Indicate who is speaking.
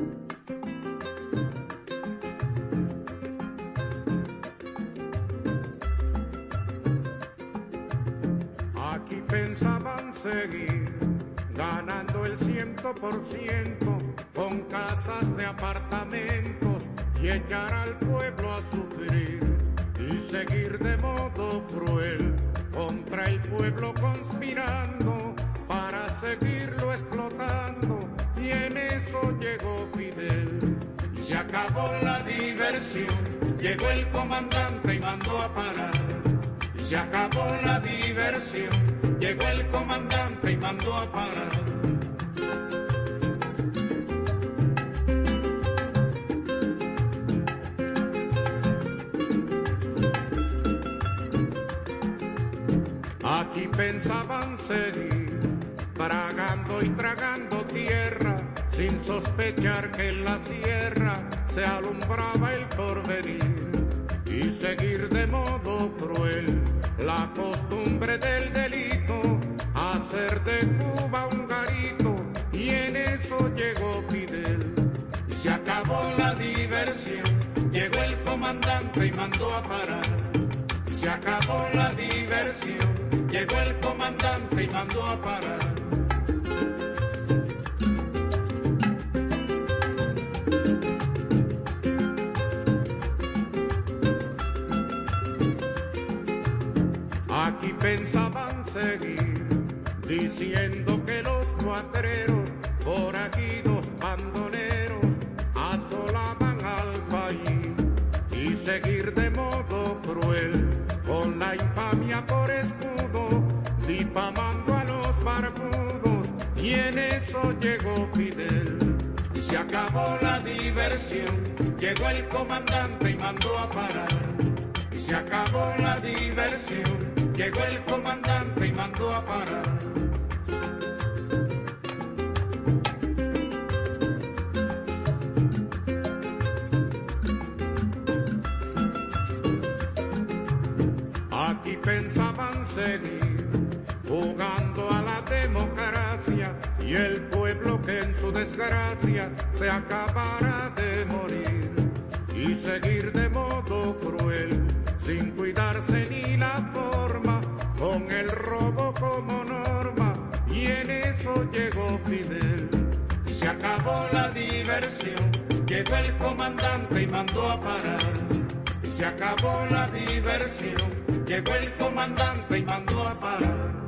Speaker 1: Aquí pensaban seguir ganando el 100% con casas de apartamentos y echar al pueblo a sufrir y seguir de modo cruel contra el pueblo conspirando para seguirlo explotando, y en eso llegó Fidel. Y se acabó la diversión, llegó el comandante y mandó a parar. Y se acabó la diversión, llegó el comandante y mandó a parar. Aquí pensaban seguir tragando y tragando tierra, sin sospechar que en la sierra se alumbraba el porvenir, y seguir de modo cruel la costumbre del delito, hacer de Cuba un garito, y en eso llegó Fidel. Y se acabó la diversión, llegó el comandante y mandó a parar. Y se acabó la diversión, llegó el comandante y mandó a parar. Aquí pensaban seguir diciendo que los cuatreros, forajidos, bandoleros, asolaban al país, y seguir de modo cruel con la infamia por escudo, difamando a los barbudos, y en eso llegó Fidel. Y se acabó la diversión, llegó el comandante y mandó a parar. Y se acabó la diversión, llegó el comandante y mandó a parar. Aquí pensaban seguir jugando a la democracia, y el pueblo que en su desgracia se acabara de morir, y seguir de modo cruel sin cuidarse ni la forma, con el robo como norma, y en eso llegó Fidel. Y se acabó la diversión, llegó el comandante y mandó a parar. Y se acabó la diversión, llegó el comandante y mandó a parar.